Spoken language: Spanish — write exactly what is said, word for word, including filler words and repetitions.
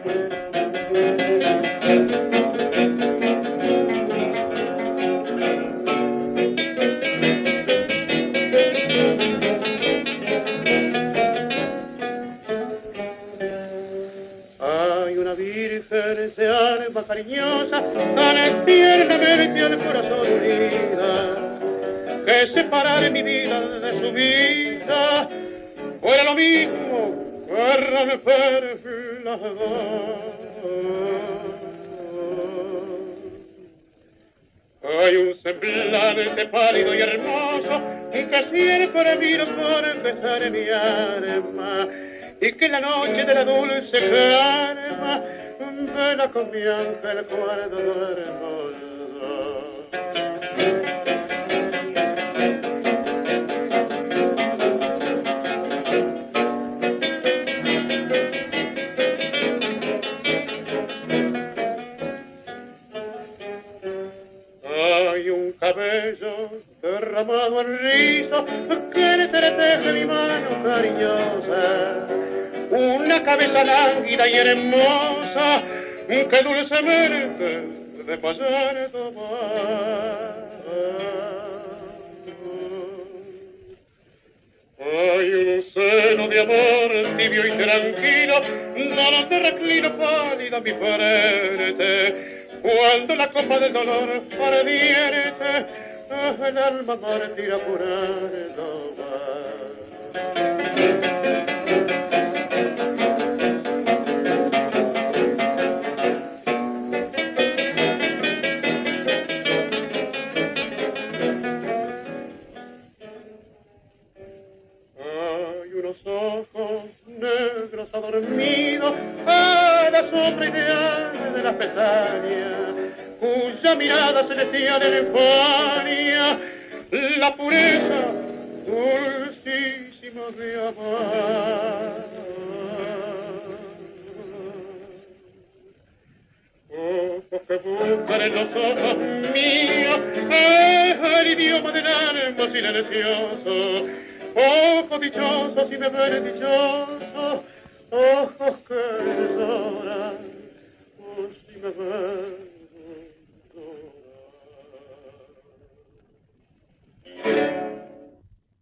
Hay una virgen de alma cariñosa, tan tiernamente al corazón unida, que separar mi vida de su vida fuera lo mismo que romper las dos. Hay un semblante pálido y hermoso que siempre miro con besar mi alma, y que la noche de la dulce calma vela con mi ángel cuando duermo. Hay un cabello derramado en rizo que le entreteje mi mano cariñosa, una cabeza lánguida y hermosa que dulcemente de pasar tomar. Hay un seno de amor tibio y tranquilo donde reclino pálida mi frente, cuando la copa del dolor ardiente el alma mártir a curar no va. Hay unos ojos negros adormidos a la sombra ideal de las pestañas, cuya mirada celestial en España la pureza dulcísima de amar. Ojos que buscan en los ojos míos el idioma del alma silencioso, ojos dichosos y me ven dichoso, ojos que